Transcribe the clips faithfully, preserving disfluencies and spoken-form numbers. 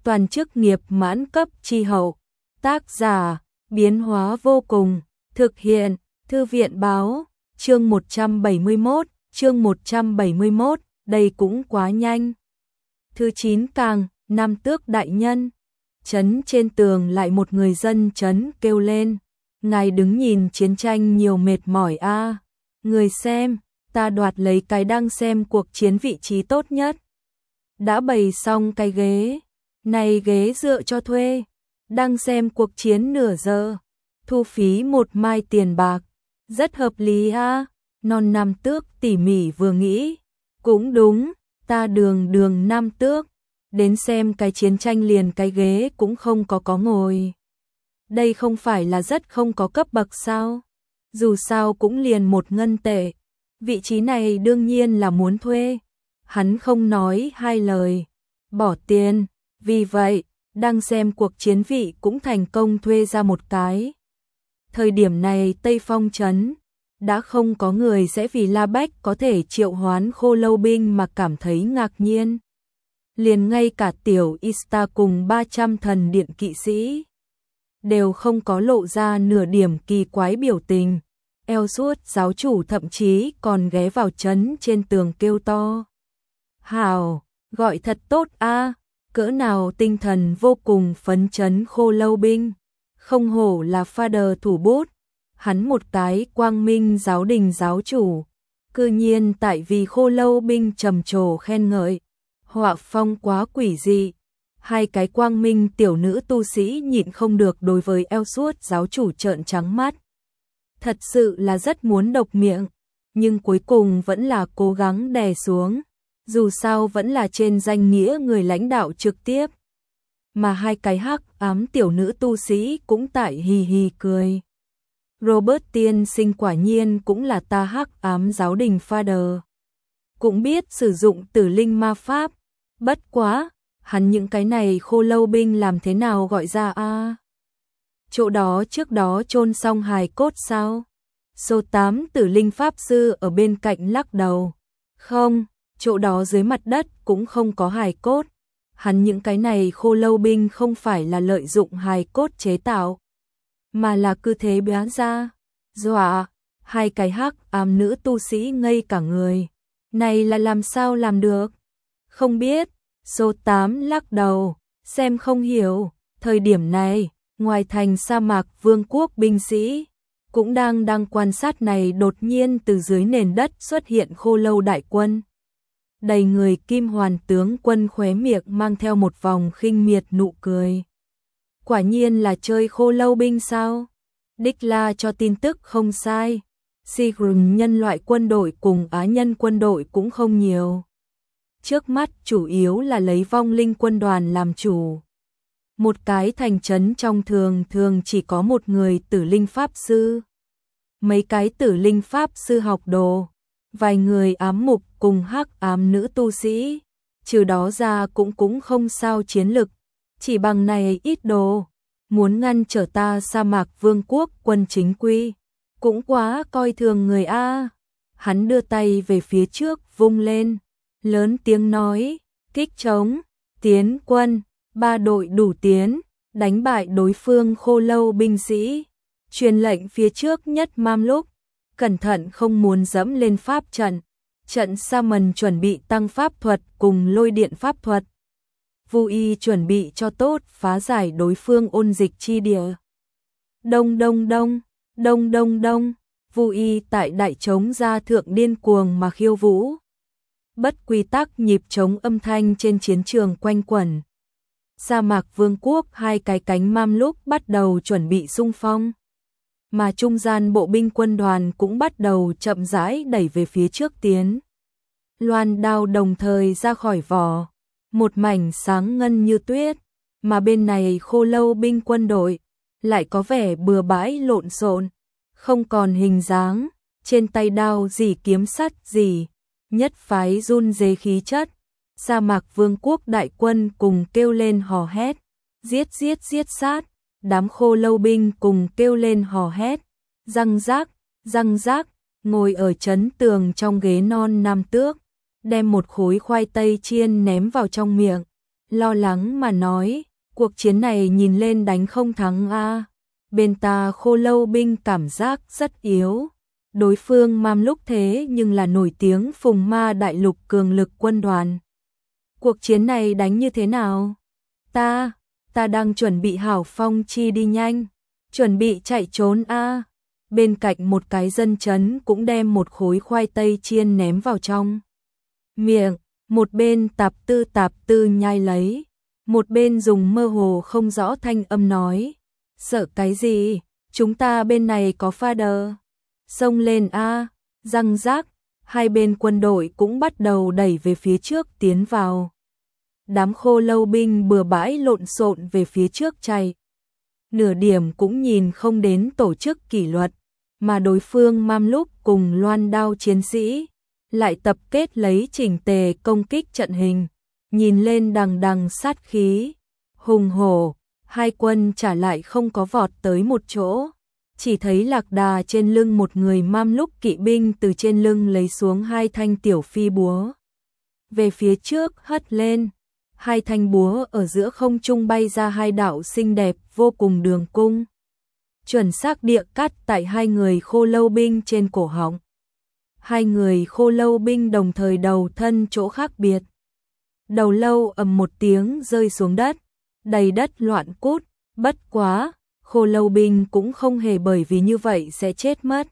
toàn chức nghiệp mãn cấp chi hậu. Tác giả, biến hóa vô cùng, thực hiện, Thư viện báo, chương một trăm bảy mươi mốt, chương một trăm bảy mươi mốt, đây cũng quá nhanh. Thứ chín càng, Nam Tước đại nhân. Trấn trên tường lại một người dân trấn kêu lên, ngài đứng nhìn chiến tranh nhiều mệt mỏi a. À. Người xem, ta đoạt lấy cái đang xem cuộc chiến vị trí tốt nhất. Đã bày xong cái ghế, này ghế dựa cho thuê, đang xem cuộc chiến nửa giờ, thu phí một mai tiền bạc, rất hợp lý a. À. Non Nam Tước tỉ mỉ vừa nghĩ, cũng đúng, ta đường đường Nam Tước, đến xem cái chiến tranh liền cái ghế cũng không có có ngồi. Đây không phải là rất không có cấp bậc sao? Dù sao cũng liền một ngân tệ, vị trí này đương nhiên là muốn thuê. Hắn không nói hai lời, bỏ tiền, vì vậy, đang xem cuộc chiến vị cũng thành công thuê ra một cái. Thời điểm này Tây Phong trấn đã không có người sẽ vì La Bách có thể triệu hoán khô lâu binh mà cảm thấy ngạc nhiên. Liền ngay cả tiểu Ista cùng ba trăm thần điện kỵ sĩ đều không có lộ ra nửa điểm kỳ quái biểu tình. Ellsworth giáo chủ thậm chí còn ghé vào trấn trên tường kêu to. Hào, gọi thật tốt a, à, cỡ nào tinh thần vô cùng phấn chấn khô lâu binh. Không hổ là Father thủ bút, hắn một cái quang minh giáo đình giáo chủ, cư nhiên tại vì khô lâu binh trầm trồ khen ngợi. Họa phong quá quỷ dị, hai cái quang minh tiểu nữ tu sĩ nhịn không được đối với Ellsworth giáo chủ trợn trắng mắt. Thật sự là rất muốn độc miệng, nhưng cuối cùng vẫn là cố gắng đè xuống, dù sao vẫn là trên danh nghĩa người lãnh đạo trực tiếp. Mà hai cái hắc ám tiểu nữ tu sĩ cũng tại hì hì cười. Robert tiên sinh quả nhiên cũng là ta hắc ám giáo đình Father. Cũng biết sử dụng tử linh ma pháp. Bất quá, hắn những cái này khô lâu binh làm thế nào gọi ra a? À? Chỗ đó trước đó chôn xong hài cốt sao? Số tám tử linh pháp sư ở bên cạnh lắc đầu. Không, chỗ đó dưới mặt đất cũng không có hài cốt. Hắn những cái này khô lâu binh không phải là lợi dụng hài cốt chế tạo, mà là cứ thế bá ra. Dọa, hai cái hắc ám nữ tu sĩ ngây cả người. Này là làm sao làm được? Không biết, số tám lắc đầu, xem không hiểu, thời điểm này, ngoài thành sa mạc vương quốc binh sĩ, cũng đang đang quan sát này đột nhiên từ dưới nền đất xuất hiện khô lâu đại quân. Đầy người kim hoàn tướng quân khóe miệng mang theo một vòng khinh miệt nụ cười. Quả nhiên là chơi khô lâu binh sao? Đích La cho tin tức không sai. Sigrun nhân loại quân đội cùng Á nhân quân đội cũng không nhiều. Trước mắt chủ yếu là lấy vong linh quân đoàn làm chủ. Một cái thành trấn trong thường thường chỉ có một người tử linh pháp sư. Mấy cái tử linh pháp sư học đồ. Vài người ám mục cùng hắc ám nữ tu sĩ. Trừ đó ra cũng cũng không sao chiến lực. Chỉ bằng này ít đồ. Muốn ngăn trở ta sa mạc vương quốc quân chính quy. Cũng quá coi thường người A. Hắn đưa tay về phía trước vung lên. Lớn tiếng nói, kích trống, tiến quân, ba đội đủ tiến, đánh bại đối phương khô lâu binh sĩ. Truyền lệnh phía trước nhất mam lúc, cẩn thận không muốn dẫm lên pháp trận. Trận sa mần chuẩn bị tăng pháp thuật cùng lôi điện pháp thuật. Vu y chuẩn bị cho tốt phá giải đối phương ôn dịch chi địa. Đông đông đông, đông đông đông, Vu y tại đại trống ra thượng điên cuồng mà khiêu vũ. Bất quy tắc nhịp trống âm thanh trên chiến trường quanh quẩn. Sa mạc vương quốc hai cái cánh mam lúc bắt đầu chuẩn bị xung phong. Mà trung gian bộ binh quân đoàn cũng bắt đầu chậm rãi đẩy về phía trước tiến. Loan đao đồng thời ra khỏi vỏ. Một mảnh sáng ngân như tuyết. Mà bên này khô lâu binh quân đội lại có vẻ bừa bãi lộn xộn, không còn hình dáng. Trên tay đao gì kiếm sắt gì. Nhất phái run rế khí chất. Sa mạc vương quốc đại quân cùng kêu lên hò hét. Giết giết giết sát. Đám khô lâu binh cùng kêu lên hò hét. Răng rác, răng rác. Ngồi ở trấn tường trong ghế non Nam Tước, đem một khối khoai tây chiên ném vào trong miệng. lo lắng mà nói, cuộc chiến này nhìn lên đánh không thắng a. Bên ta Khô Lâu binh cảm giác rất yếu. Đối phương Mam Lúc thế nhưng là nổi tiếng phùng ma đại lục cường lực quân đoàn. Cuộc chiến này đánh như thế nào? Ta, ta đang chuẩn bị hảo phong chi đi nhanh, chuẩn bị chạy trốn a. Bên cạnh một cái dân chấn cũng đem một khối khoai tây chiên ném vào trong miệng, một bên tạp tư tạp tư nhai lấy, một bên dùng mơ hồ không rõ thanh âm nói, sợ cái gì, chúng ta bên này có pha đờ, xông lên a. Răng rác, hai bên quân đội cũng bắt đầu đẩy về phía trước tiến vào. Đám Khô Lâu binh bừa bãi lộn xộn về phía trước chạy. Nửa điểm cũng nhìn không đến tổ chức kỷ luật, mà đối phương Mam Lúc cùng loan đao chiến sĩ lại tập kết lấy chỉnh tề công kích trận hình, nhìn lên đằng đằng sát khí, hùng hổ. Hai quân trả lại không có vọt tới một chỗ, chỉ thấy lạc đà trên lưng một người Mam Lúc kỵ binh từ trên lưng lấy xuống hai thanh tiểu phi búa, về phía trước hất lên. Hai thanh búa ở giữa không trung bay ra hai đạo xinh đẹp vô cùng đường cung, chuẩn xác địa cắt tại hai người Khô Lâu binh trên cổ họng. Hai người Khô Lâu binh đồng thời đầu thân chỗ khác biệt. Đầu lâu ầm một tiếng rơi xuống đất, đầy đất loạn cút, bất quá, Khô Lâu binh cũng không hề bởi vì như vậy sẽ chết mất.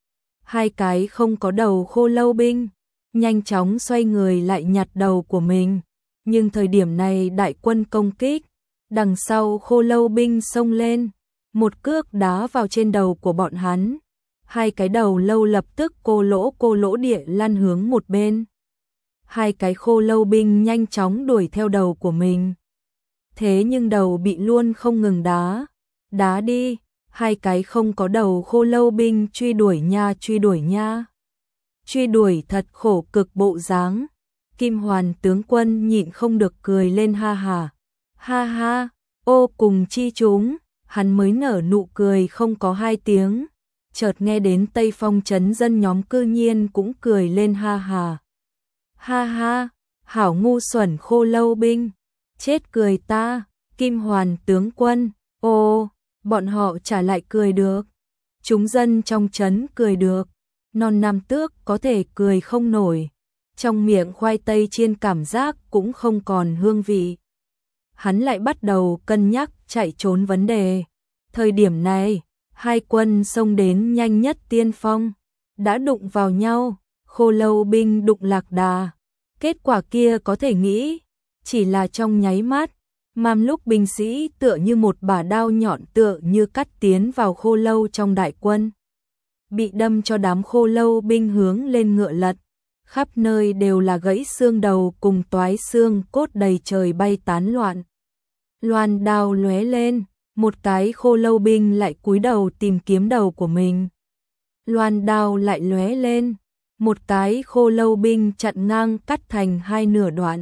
Hai cái không có đầu Khô Lâu binh nhanh chóng xoay người lại nhặt đầu của mình. Nhưng thời điểm này đại quân công kích, đằng sau Khô Lâu binh xông lên, một cước đá vào trên đầu của bọn hắn. Hai cái đầu lâu lập tức cô lỗ cô lỗ địa lăn hướng một bên. Hai cái Khô Lâu binh nhanh chóng đuổi theo đầu của mình. Thế nhưng đầu bị luôn không ngừng đá. Đá đi, hai cái không có đầu Khô Lâu binh truy đuổi nha truy đuổi nha. Truy đuổi thật khổ cực bộ dáng. Kim Hoàn tướng quân nhịn không được cười lên ha ha. Ha ha, ô cùng chi chúng, hắn mới nở nụ cười không có hai tiếng. Chợt nghe đến Tây Phong trấn dân nhóm cư nhiên cũng cười lên ha ha. Ha ha, hảo ngu xuẩn Khô Lâu binh, chết cười ta, Kim Hoàn tướng quân, ô, bọn họ trả lại cười được. Chúng dân trong trấn cười được, non nam tước có thể cười không nổi. Trong miệng khoai tây chiên cảm giác cũng không còn hương vị. Hắn lại bắt đầu cân nhắc chạy trốn vấn đề. Thời điểm này, hai quân xông đến nhanh nhất tiên phong, đã đụng vào nhau, Khô Lâu binh đụng lạc đà. Kết quả kia có thể nghĩ, chỉ là trong nháy mắt, Mam Lúc binh sĩ tựa như một bả đao nhọn tựa như cắt tiến vào Khô Lâu trong đại quân. Bị đâm cho đám Khô Lâu binh hướng lên ngựa lật. Khắp nơi đều là gãy xương đầu cùng toái xương cốt đầy trời bay tán loạn. Loan đao lóe lên, một cái Khô Lâu binh lại cúi đầu tìm kiếm đầu của mình. Loan đao lại lóe lên, một cái Khô Lâu binh chặn ngang cắt thành hai nửa đoạn.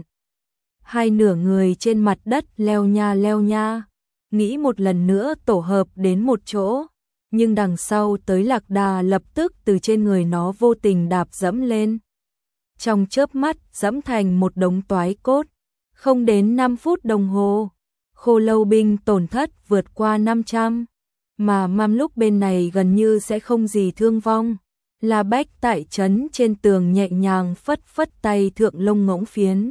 Hai nửa người trên mặt đất leo nha leo nha, nghĩ một lần nữa tổ hợp đến một chỗ, nhưng đằng sau tới lạc đà lập tức từ trên người nó vô tình đạp dẫm lên. Trong chớp mắt dẫm thành một đống toái cốt, không đến năm phút đồng hồ, Khô Lâu binh tổn thất vượt qua năm trăm, mà Mam Lúc bên này gần như sẽ không gì thương vong. La Bách tại trấn trên tường nhẹ nhàng phất phất tay thượng lông ngỗng phiến.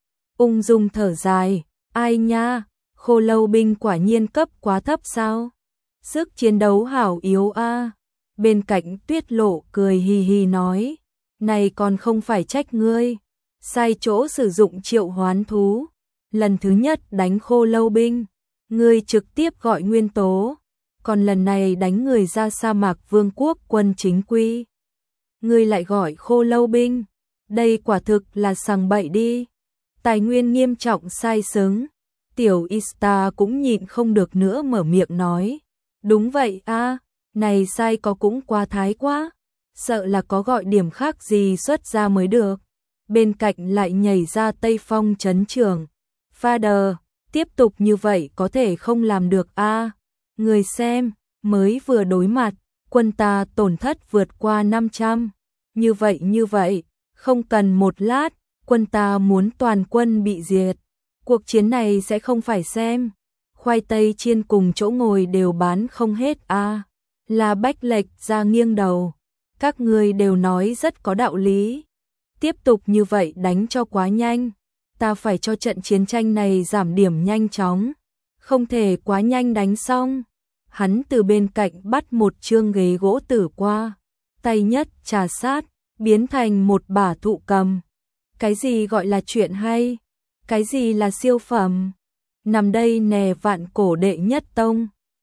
Ung dung thở dài, ai nha, Khô Lâu binh quả nhiên cấp quá thấp sao? Sức chiến đấu hảo yếu a. Bên cạnh Tuyết Lộ cười hì hì nói, này còn không phải trách ngươi, sai chỗ sử dụng triệu hoán thú. Lần thứ nhất đánh Khô Lâu binh, ngươi trực tiếp gọi nguyên tố, còn lần này đánh người ra sa mạc vương quốc quân chính quy, ngươi lại gọi Khô Lâu binh, đây quả thực là sằng bậy đi. Tài nguyên nghiêm trọng sai sứng. Tiểu Ista cũng nhịn không được nữa mở miệng nói, đúng vậy a, này sai có cũng quá thái quá, sợ là có gọi điểm khác gì xuất ra mới được. Bên cạnh lại nhảy ra Tây Phong trấn trưởng, Father, tiếp tục như vậy có thể không làm được a. Người xem, mới vừa đối mặt, quân ta tổn thất vượt qua năm trăm, như vậy như vậy, không cần một lát, quân ta muốn toàn quân bị diệt. Cuộc chiến này sẽ không phải xem. Khoai tây chiên cùng chỗ ngồi đều bán không hết à. La Bách lệch ra nghiêng đầu. Các ngươi đều nói rất có đạo lý. Tiếp tục như vậy đánh cho quá nhanh. Ta phải cho trận chiến tranh này giảm điểm nhanh chóng. Không thể quá nhanh đánh xong. Hắn từ bên cạnh bắt một chương ghế gỗ tử qua. Tay nhất trà sát, biến thành một bả thụ cầm. Cái gì gọi là chuyện hay? Cái gì là siêu phẩm? Nằm đây nè vạn cổ đệ nhất tông.